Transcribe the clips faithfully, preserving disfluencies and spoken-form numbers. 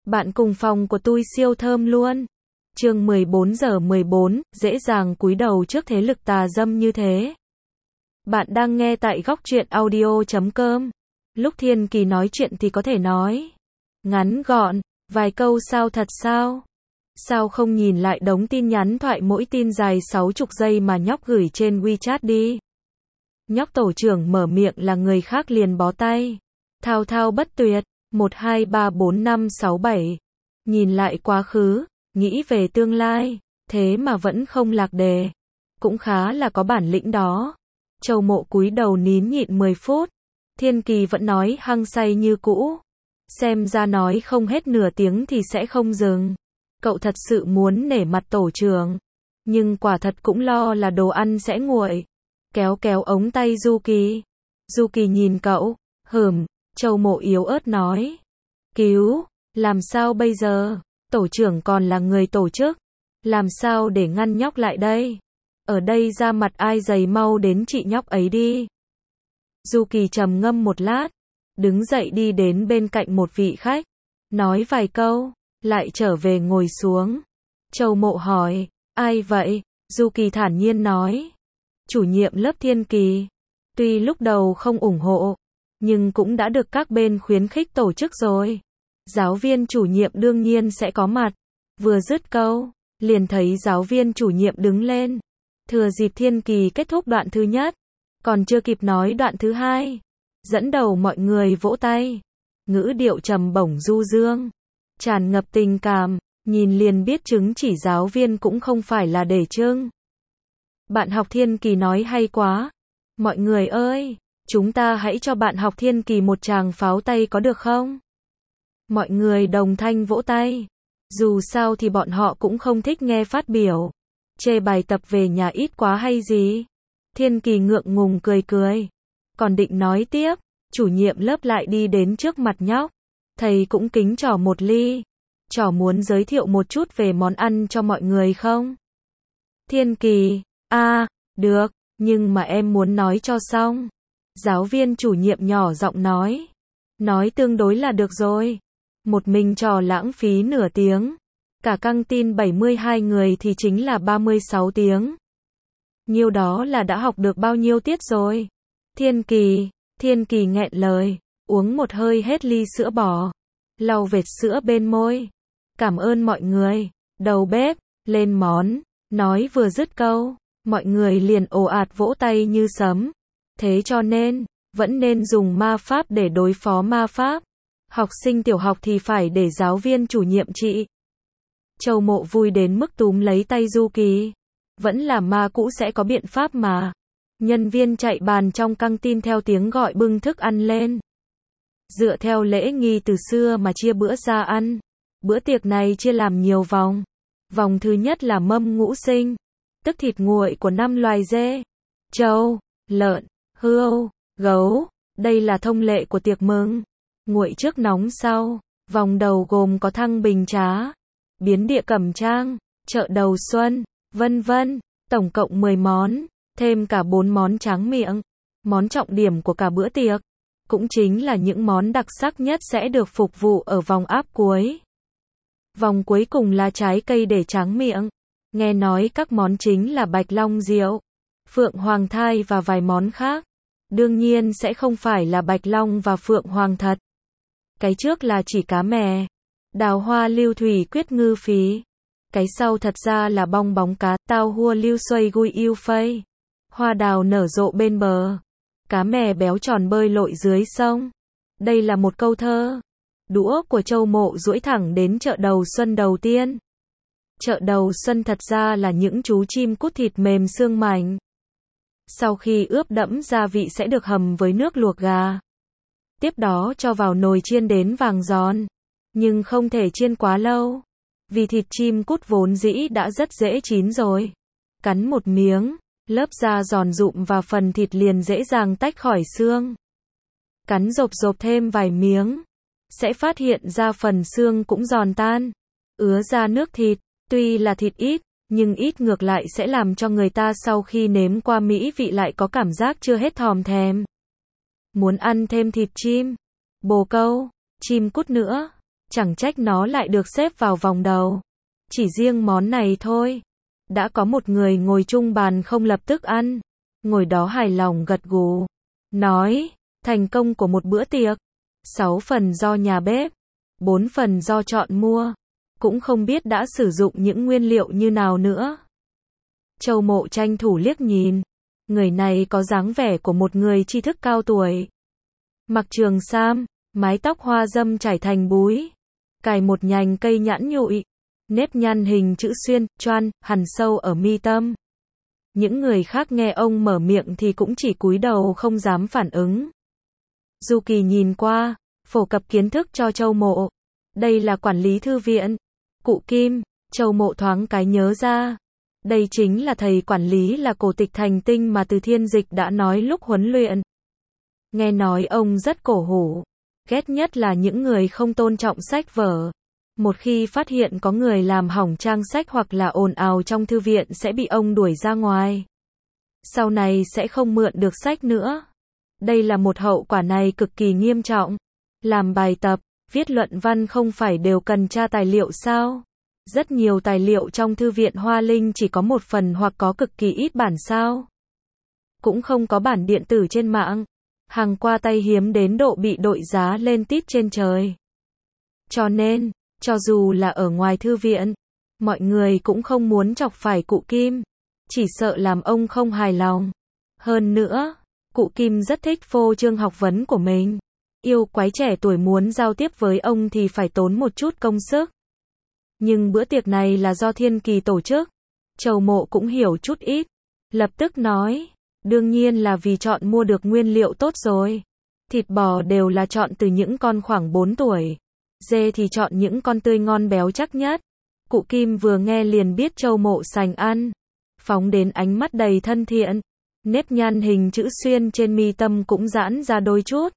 Bạn cùng phòng của tôi siêu thơm luôn. Chương mười bốn giờ mười bốn, dễ dàng cúi đầu trước thế lực tà dâm như thế. Bạn đang nghe tại góc truyện audio chấm com. Lúc Thiên Kỳ nói chuyện thì có thể nói ngắn gọn, vài câu sao thật sao? Sao không nhìn lại đống tin nhắn thoại mỗi tin dài sáu mươi giây mà nhóc gửi trên WeChat đi? Nhóc tổ trưởng mở miệng là người khác liền bó tay. Thao thao bất tuyệt, một hai ba bốn năm sáu bảy. Nhìn lại quá khứ, nghĩ về tương lai, thế mà vẫn không lạc đề. Cũng khá là có bản lĩnh đó. Châu Mộ cúi đầu nín nhịn mười phút. Thiên Kỳ vẫn nói hăng say như cũ. Xem ra nói không hết nửa tiếng thì sẽ không dừng. Cậu thật sự muốn nể mặt tổ trưởng. Nhưng quả thật cũng lo là đồ ăn sẽ nguội. Kéo kéo ống tay Du Kỳ. Du Kỳ nhìn cậu, hửm. Châu Mộ yếu ớt nói. Cứu, làm sao bây giờ? Tổ trưởng còn là người tổ chức. Làm sao để ngăn nhóc lại đây? Ở đây ra mặt ai dày mau đến trị nhóc ấy đi. Du Kỳ trầm ngâm một lát. Đứng dậy đi đến bên cạnh một vị khách. Nói vài câu, lại trở về ngồi xuống. Châu Mộ hỏi, ai vậy? Du Kỳ thản nhiên nói. Chủ nhiệm lớp Thiên Kỳ. Tuy lúc đầu không ủng hộ, nhưng cũng đã được các bên khuyến khích tổ chức rồi. Giáo viên chủ nhiệm đương nhiên sẽ có mặt. Vừa dứt câu, liền thấy giáo viên chủ nhiệm đứng lên. Thừa dịp Thiên Kỳ kết thúc đoạn thứ nhất, còn chưa kịp nói đoạn thứ hai, dẫn đầu mọi người vỗ tay. Ngữ điệu trầm bổng du dương, tràn ngập tình cảm, nhìn liền biết chứng chỉ giáo viên cũng không phải là để trưng. Bạn học Thiên Kỳ nói hay quá. Mọi người ơi, chúng ta hãy cho bạn học Thiên Kỳ một tràng pháo tay có được không? Mọi người đồng thanh vỗ tay. Dù sao thì bọn họ cũng không thích nghe phát biểu. Chê bài tập về nhà ít quá hay gì? Thiên Kỳ ngượng ngùng cười cười. Còn định nói tiếp, chủ nhiệm lớp lại đi đến trước mặt nhóc. Thầy cũng kính trỏ một ly. Trỏ muốn giới thiệu một chút về món ăn cho mọi người không? Thiên Kỳ, a à, được, nhưng mà em muốn nói cho xong. Giáo viên chủ nhiệm nhỏ giọng nói. Nói tương đối là được rồi. Một mình trò lãng phí nửa tiếng. Cả căng tin bảy mươi hai người thì chính là ba mươi sáu tiếng. Nhiêu đó là đã học được bao nhiêu tiết rồi? Thiên Kỳ, Thiên Kỳ nghẹn lời, uống một hơi hết ly sữa bò, lau vệt sữa bên môi. Cảm ơn mọi người, đầu bếp, lên món, nói vừa dứt câu, mọi người liền ồ ạt vỗ tay như sấm. Thế cho nên, vẫn nên dùng ma pháp để đối phó ma pháp. Học sinh tiểu học thì phải để giáo viên chủ nhiệm trị. Châu Mộ vui đến mức túm lấy tay Du Kỳ. Vẫn là ma cũ sẽ có biện pháp mà. Nhân viên chạy bàn trong căng tin theo tiếng gọi bưng thức ăn lên. Dựa theo lễ nghi từ xưa mà chia bữa ra ăn. Bữa tiệc này chia làm nhiều vòng. Vòng thứ nhất là mâm ngũ sinh, tức thịt nguội của năm loài dê, trâu, lợn, hươu, gấu. Đây là thông lệ của tiệc mừng. Nguội trước nóng sau. Vòng đầu gồm có thăng bình trá, biến địa cẩm trang, chợ đầu xuân, vân vân. Tổng cộng mười món, thêm cả bốn món tráng miệng. Món trọng điểm của cả bữa tiệc, cũng chính là những món đặc sắc nhất sẽ được phục vụ ở vòng áp cuối. Vòng cuối cùng là trái cây để tráng miệng. Nghe nói các món chính là bạch long rượu, phượng hoàng thai và vài món khác. Đương nhiên sẽ không phải là bạch long và phượng hoàng thật. Cái trước là chỉ cá mè, đào hoa lưu thủy quyết ngư phí. Cái sau thật ra là bong bóng cá, tao hua lưu xoay gui yêu phây. Hoa đào nở rộ bên bờ. Cá mè béo tròn bơi lội dưới sông. Đây là một câu thơ. Đũa của Châu Mộ duỗi thẳng đến chợ đầu xuân đầu tiên. Chợ đầu xuân thật ra là những chú chim cút thịt mềm xương mảnh. Sau khi ướp đẫm gia vị sẽ được hầm với nước luộc gà. Tiếp đó cho vào nồi chiên đến vàng giòn. Nhưng không thể chiên quá lâu. Vì thịt chim cút vốn dĩ đã rất dễ chín rồi. Cắn một miếng, lớp da giòn rụm và phần thịt liền dễ dàng tách khỏi xương. Cắn rộp rộp thêm vài miếng, sẽ phát hiện ra phần xương cũng giòn tan, ứa ra nước thịt. Tuy là thịt ít, nhưng ít ngược lại sẽ làm cho người ta sau khi nếm qua mỹ vị lại có cảm giác chưa hết thòm thèm. Muốn ăn thêm thịt chim, bồ câu, chim cút nữa, Chẳng trách nó lại được xếp vào vòng đầu. Chỉ riêng món này thôi. Đã có một người ngồi chung bàn không lập tức ăn. Ngồi đó hài lòng gật gù. Nói, thành công của một bữa tiệc. Sáu phần do nhà bếp. Bốn phần do chọn mua. Cũng không biết đã sử dụng những nguyên liệu như nào nữa. Châu Mộ tranh thủ liếc nhìn. Người này có dáng vẻ của một người tri thức cao tuổi. Mặc trường sam, mái tóc hoa râm trải thành búi. Cài một nhành cây nhãn nhụi. Nếp nhăn hình chữ xuyên, choan, hằn sâu ở mi tâm. Những người khác nghe ông mở miệng thì cũng chỉ cúi đầu không dám phản ứng. Du Kỳ nhìn qua, phổ cập kiến thức cho Châu Mộ. Đây là quản lý thư viện. Cụ Kim, Châu Mộ thoáng cái nhớ ra. Đây chính là thầy quản lý là cổ tịch thành tinh mà Từ Thiên Dịch đã nói lúc huấn luyện. Nghe nói ông rất cổ hủ. Ghét nhất là những người không tôn trọng sách vở. Một khi phát hiện có người làm hỏng trang sách hoặc là ồn ào trong thư viện sẽ bị ông đuổi ra ngoài. Sau này sẽ không mượn được sách nữa. Đây là một hậu quả này cực kỳ nghiêm trọng. Làm bài tập, viết luận văn không phải đều cần tra tài liệu sao? Rất nhiều tài liệu trong thư viện Hoa Linh chỉ có một phần hoặc có cực kỳ ít bản sao. Cũng không có bản điện tử trên mạng. Hàng qua tay hiếm đến độ bị đội giá lên tít trên trời. Cho nên, cho dù là ở ngoài thư viện, mọi người cũng không muốn chọc phải cụ Kim. Chỉ sợ làm ông không hài lòng. Hơn nữa, cụ Kim rất thích phô trương học vấn của mình. Yêu quái trẻ tuổi muốn giao tiếp với ông thì phải tốn một chút công sức. Nhưng bữa tiệc này là do Thiên Kỳ tổ chức. Châu Mộ cũng hiểu chút ít. Lập tức nói, đương nhiên là vì chọn mua được nguyên liệu tốt rồi. Thịt bò đều là chọn từ những con khoảng bốn tuổi. Dê thì chọn những con tươi ngon béo chắc nhất. Cụ Kim vừa nghe liền biết Châu Mộ sành ăn. Phóng đến ánh mắt đầy thân thiện. Nếp nhăn hình chữ xuyên trên mi tâm cũng giãn ra đôi chút.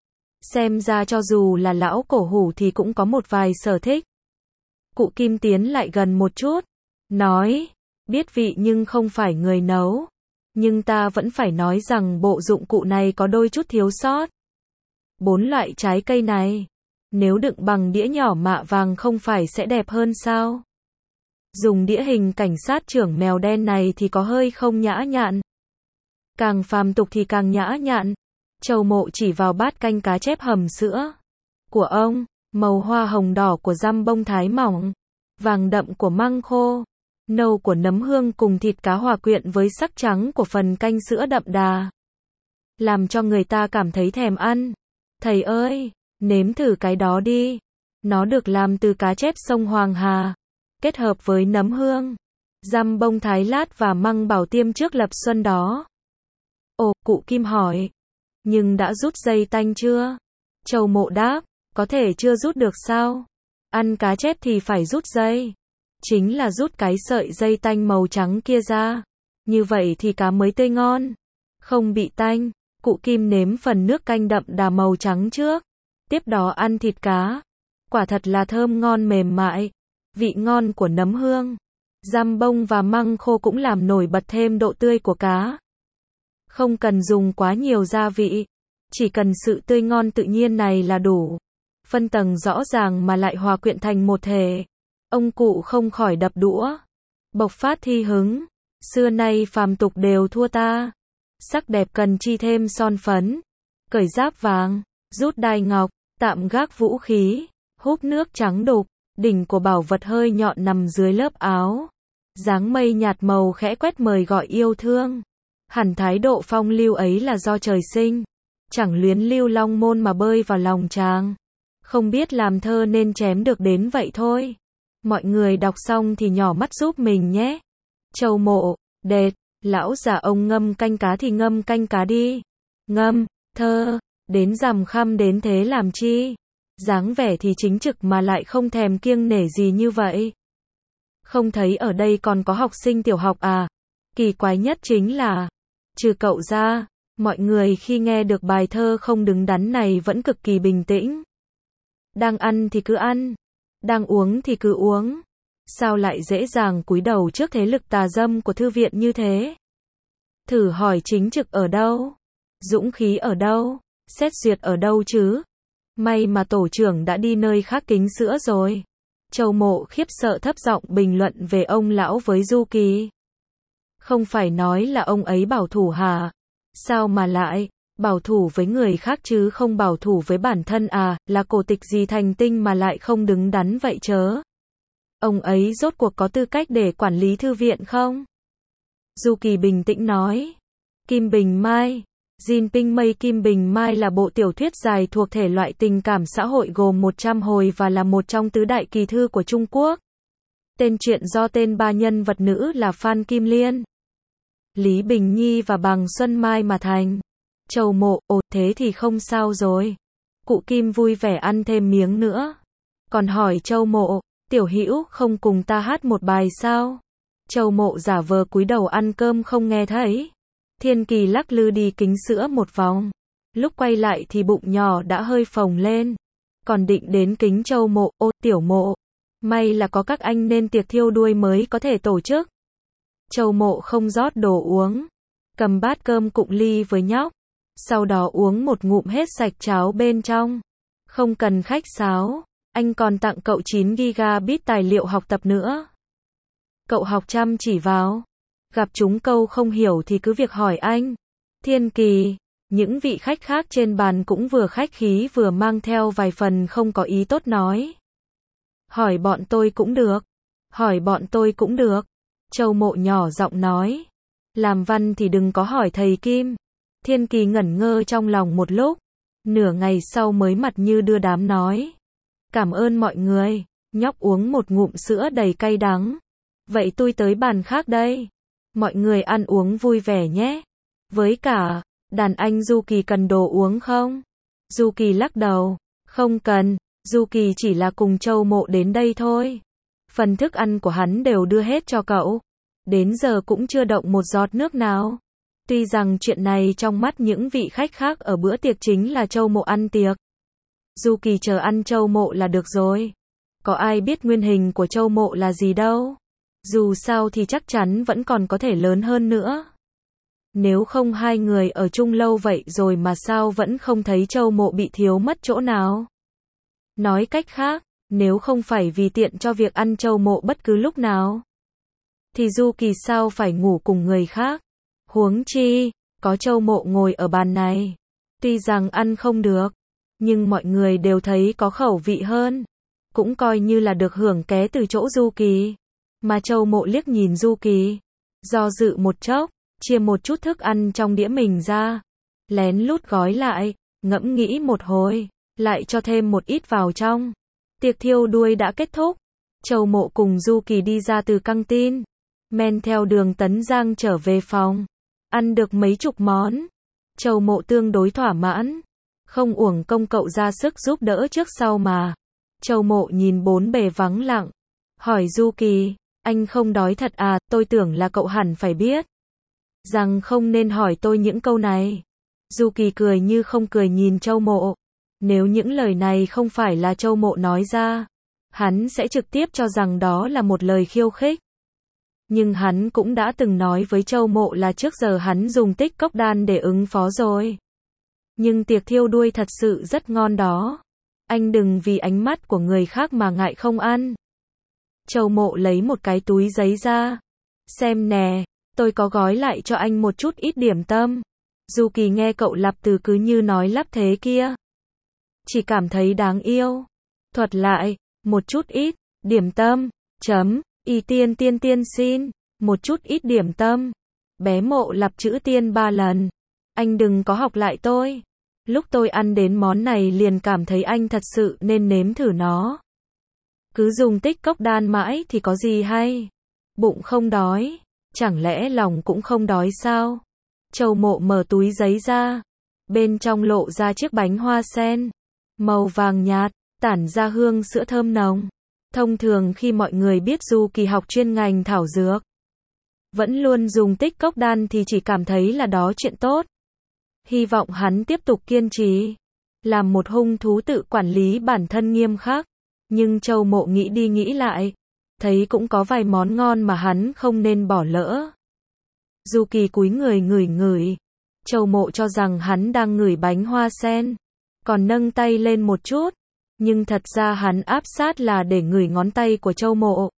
Xem ra cho dù là lão cổ hủ thì cũng có một vài sở thích. Cụ Kim tiến lại gần một chút. Nói, biết vị nhưng không phải người nấu. Nhưng ta vẫn phải nói rằng bộ dụng cụ này có đôi chút thiếu sót. Bốn loại trái cây này, nếu đựng bằng đĩa nhỏ mạ vàng không phải sẽ đẹp hơn sao? Dùng đĩa hình cảnh sát trưởng mèo đen này thì có hơi không nhã nhặn. Càng phàm tục thì càng nhã nhặn. Châu Mộ chỉ vào bát canh cá chép hầm sữa của ông, màu hoa hồng đỏ của dăm bông thái mỏng, vàng đậm của măng khô, nâu của nấm hương cùng thịt cá hòa quyện với sắc trắng của phần canh sữa đậm đà. Làm cho người ta cảm thấy thèm ăn. Thầy ơi, nếm thử cái đó đi. Nó được làm từ cá chép sông Hoàng Hà, kết hợp với nấm hương, dăm bông thái lát và măng bảo tiêm trước lập xuân đó. Ồ, cụ Kim hỏi. Nhưng đã rút dây tanh chưa? Châu Mộ đáp, có thể chưa rút được sao? Ăn cá chép thì phải rút dây. Chính là rút cái sợi dây tanh màu trắng kia ra. Như vậy thì cá mới tươi ngon. Không bị tanh. Cụ Kim nếm phần nước canh đậm đà màu trắng trước. Tiếp đó ăn thịt cá. Quả thật là thơm ngon mềm mại. Vị ngon của nấm hương, dăm bông và măng khô cũng làm nổi bật thêm độ tươi của cá. Không cần dùng quá nhiều gia vị. Chỉ cần sự tươi ngon tự nhiên này là đủ. Phân tầng rõ ràng mà lại hòa quyện thành một thể. Ông cụ không khỏi đập đũa. Bộc phát thi hứng. Xưa nay phàm tục đều thua ta. Sắc đẹp cần chi thêm son phấn. Cởi giáp vàng. Rút đai ngọc. Tạm gác vũ khí. Húp nước trắng đục. Đỉnh của bảo vật hơi nhọn nằm dưới lớp áo. Dáng mây nhạt màu khẽ quét mời gọi yêu thương. Hẳn thái độ phong lưu ấy là do trời sinh. Chẳng luyến lưu long môn mà bơi vào lòng chàng. Không biết làm thơ nên chém được đến vậy thôi. Mọi người đọc xong thì nhỏ mắt giúp mình nhé. Châu Mộ, đệt, lão già ông ngâm canh cá thì ngâm canh cá đi. Ngâm, thơ, đến rằm khăm đến thế làm chi? Dáng vẻ thì chính trực mà lại không thèm kiêng nể gì như vậy. Không thấy ở đây còn có học sinh tiểu học à? Kỳ quái nhất chính là, trừ cậu ra, mọi người khi nghe được bài thơ không đứng đắn này vẫn cực kỳ bình tĩnh. Đang ăn thì cứ ăn, đang uống thì cứ uống. Sao lại dễ dàng cúi đầu trước thế lực tà dâm của thư viện như thế? Thử hỏi chính trực ở đâu? Dũng khí ở đâu? Xét duyệt ở đâu chứ? May mà tổ trưởng đã đi nơi khác kính sữa rồi. Châu Mộ khiếp sợ thấp giọng bình luận về ông lão với Du Kỳ. Không phải nói là ông ấy bảo thủ hả? Sao mà lại bảo thủ với người khác chứ không bảo thủ với bản thân à, là cổ tịch gì thành tinh mà lại không đứng đắn vậy chớ? Ông ấy rốt cuộc có tư cách để quản lý thư viện không? Du Kỳ bình tĩnh nói. Kim Bình Mai. Jinping Mây Kim Bình Mai là bộ tiểu thuyết dài thuộc thể loại tình cảm xã hội gồm một trăm hồi và là một trong tứ đại kỳ thư của Trung Quốc. Tên truyện do tên ba nhân vật nữ là Phan Kim Liên, Lý Bình Nhi và Bằng Xuân Mai mà thành. Châu Mộ, ồ, thế thì không sao rồi. Cụ Kim vui vẻ ăn thêm miếng nữa. Còn hỏi Châu Mộ, tiểu hữu không cùng ta hát một bài sao? Châu Mộ giả vờ cúi đầu ăn cơm không nghe thấy. Thiên Kỳ lắc lư đi kính sữa một vòng. Lúc quay lại thì bụng nhỏ đã hơi phồng lên. Còn định đến kính Châu Mộ, ô, tiểu Mộ. May là có các anh nên tiệc thiêu đuôi mới có thể tổ chức. Châu Mộ không rót đồ uống. Cầm bát cơm cụng ly với nhóc. Sau đó uống một ngụm hết sạch cháo bên trong. Không cần khách sáo. Anh còn tặng cậu chín gi-ga-bai tài liệu học tập nữa. Cậu học chăm chỉ vào. Gặp chúng câu không hiểu thì cứ việc hỏi anh. Thiên Kỳ. Những vị khách khác trên bàn cũng vừa khách khí vừa mang theo vài phần không có ý tốt nói. Hỏi bọn tôi cũng được. Hỏi bọn tôi cũng được. Châu Mộ nhỏ giọng nói. Làm văn thì đừng có hỏi thầy Kim. Thiên Kỳ ngẩn ngơ trong lòng một lúc. Nửa ngày sau mới mặt như đưa đám nói. Cảm ơn mọi người. Nhóc uống một ngụm sữa đầy cay đắng. Vậy tôi tới bàn khác đây. Mọi người ăn uống vui vẻ nhé. Với cả, đàn anh Du Kỳ cần đồ uống không? Du Kỳ lắc đầu. Không cần, Du Kỳ chỉ là cùng Châu Mộ đến đây thôi. Phần thức ăn của hắn đều đưa hết cho cậu. Đến giờ cũng chưa động một giọt nước nào. Tuy rằng chuyện này trong mắt những vị khách khác ở bữa tiệc chính là Châu Mộ ăn tiệc. Du Kỳ chờ ăn Châu Mộ là được rồi. Có ai biết nguyên hình của Châu Mộ là gì đâu. Dù sao thì chắc chắn vẫn còn có thể lớn hơn nữa. Nếu không hai người ở chung lâu vậy rồi mà sao vẫn không thấy Châu Mộ bị thiếu mất chỗ nào. Nói cách khác, nếu không phải vì tiện cho việc ăn Châu Mộ bất cứ lúc nào, thì Du Kỳ sao phải ngủ cùng người khác. Huống chi, có Châu Mộ ngồi ở bàn này. Tuy rằng ăn không được, nhưng mọi người đều thấy có khẩu vị hơn. Cũng coi như là được hưởng ké từ chỗ Du Kỳ. Mà Châu Mộ liếc nhìn Du Kỳ. Do dự một chốc, chia một chút thức ăn trong đĩa mình ra. Lén lút gói lại, ngẫm nghĩ một hồi, lại cho thêm một ít vào trong. Tiệc thiêu đuôi đã kết thúc. Châu Mộ cùng Du Kỳ đi ra từ căng tin. Men theo đường Tấn Giang trở về phòng. Ăn được mấy chục món. Châu Mộ tương đối thỏa mãn. Không uổng công cậu ra sức giúp đỡ trước sau mà. Châu Mộ nhìn bốn bề vắng lặng. Hỏi Du Kỳ, anh không đói thật à, tôi tưởng là cậu hẳn phải biết. Rằng không nên hỏi tôi những câu này. Du Kỳ cười như không cười nhìn Châu Mộ. Nếu những lời này không phải là Châu Mộ nói ra, hắn sẽ trực tiếp cho rằng đó là một lời khiêu khích. Nhưng hắn cũng đã từng nói với Châu Mộ là trước giờ hắn dùng tích cốc đan để ứng phó rồi. Nhưng tiệc thiêu đuôi thật sự rất ngon đó. Anh đừng vì ánh mắt của người khác mà ngại không ăn. Châu Mộ lấy một cái túi giấy ra. Xem nè, tôi có gói lại cho anh một chút ít điểm tâm. Du Kỳ nghe cậu lặp từ cứ như nói lắp thế kia. Chỉ cảm thấy đáng yêu. Thuật lại, một chút ít, điểm tâm, chấm, y tiên tiên tiên xin, một chút ít điểm tâm. Bé Mộ lặp chữ tiên ba lần. Anh đừng có học lại tôi. Lúc tôi ăn đến món này liền cảm thấy anh thật sự nên nếm thử nó. Cứ dùng tích cốc đan mãi thì có gì hay. Bụng không đói, chẳng lẽ lòng cũng không đói sao? Châu Mộ mở túi giấy ra. Bên trong lộ ra chiếc bánh hoa sen. Màu vàng nhạt, tản ra hương sữa thơm nồng. Thông thường khi mọi người biết Du Kỳ học chuyên ngành thảo dược, vẫn luôn dùng tích cốc đan thì chỉ cảm thấy là đó chuyện tốt. Hy vọng hắn tiếp tục kiên trì. Làm một hung thú tự quản lý bản thân nghiêm khắc. Nhưng Châu Mộ nghĩ đi nghĩ lại. Thấy cũng có vài món ngon mà hắn không nên bỏ lỡ. Du Kỳ cúi người ngửi ngửi. Châu Mộ cho rằng hắn đang ngửi bánh hoa sen. còn nâng tay lên một chút, nhưng thật ra hắn áp sát là để ngửi ngón tay của Châu Mộ.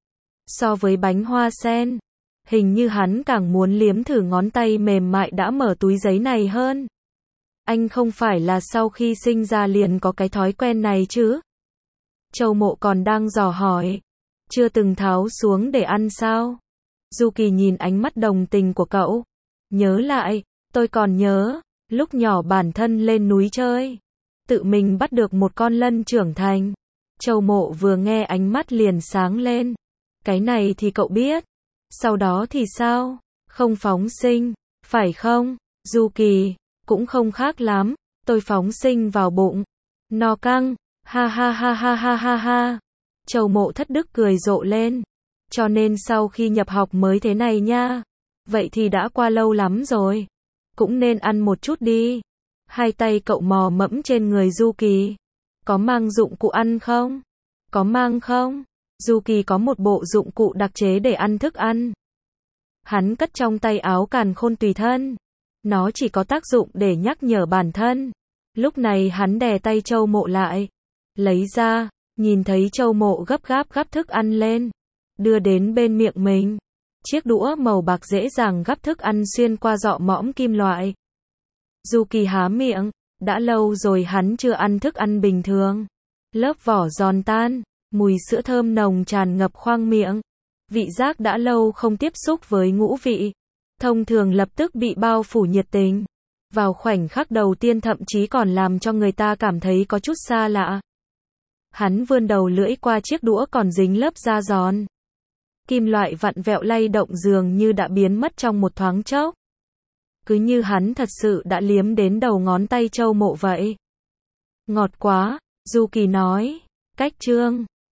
So với bánh hoa sen, hình như hắn càng muốn liếm thử ngón tay mềm mại đã mở túi giấy này hơn. Anh không phải là sau khi sinh ra liền có cái thói quen này chứ? Châu Mộ còn đang dò hỏi. Chưa từng tháo xuống để ăn sao? Du Kỳ nhìn ánh mắt đồng tình của cậu. Nhớ lại, tôi còn nhớ, lúc nhỏ bản thân lên núi chơi, tự mình bắt được một con lân trưởng thành. Châu Mộ vừa nghe ánh mắt liền sáng lên. Cái này thì cậu biết. Sau đó thì sao? Không phóng sinh, phải không? Du Kỳ, cũng không khác lắm, tôi phóng sinh vào bụng. No căng, ha ha ha ha ha ha ha. Châu Mộ thất đức cười rộ lên. Cho nên sau khi nhập học mới thế này nha. Vậy thì đã qua lâu lắm rồi. Cũng nên ăn một chút đi. Hai tay cậu mò mẫm trên người Du Kỳ. Có mang dụng cụ ăn không? Có mang không? Du Kỳ có một bộ dụng cụ đặc chế để ăn thức ăn. Hắn cất trong tay áo càn khôn tùy thân. Nó chỉ có tác dụng để nhắc nhở bản thân. Lúc này hắn đè tay Châu Mộ lại. Lấy ra, nhìn thấy Châu Mộ gấp gáp gắp thức ăn lên. Đưa đến bên miệng mình. Chiếc đũa màu bạc dễ dàng gắp thức ăn xuyên qua dọ mõm kim loại. Du Kỳ há miệng. Đã lâu rồi hắn chưa ăn thức ăn bình thường. Lớp vỏ giòn tan, mùi sữa thơm nồng tràn ngập khoang miệng. Vị giác đã lâu không tiếp xúc với ngũ vị. Thông thường lập tức bị bao phủ nhiệt tình. Vào khoảnh khắc đầu tiên thậm chí còn làm cho người ta cảm thấy có chút xa lạ. Hắn vươn đầu lưỡi qua chiếc đũa còn dính lớp da giòn. Kim loại vặn vẹo lay động dường như đã biến mất trong một thoáng chốc. Cứ như hắn thật sự đã liếm đến đầu ngón tay Châu Mộ vậy. Ngọt quá, Du Kỳ nói. Cách chương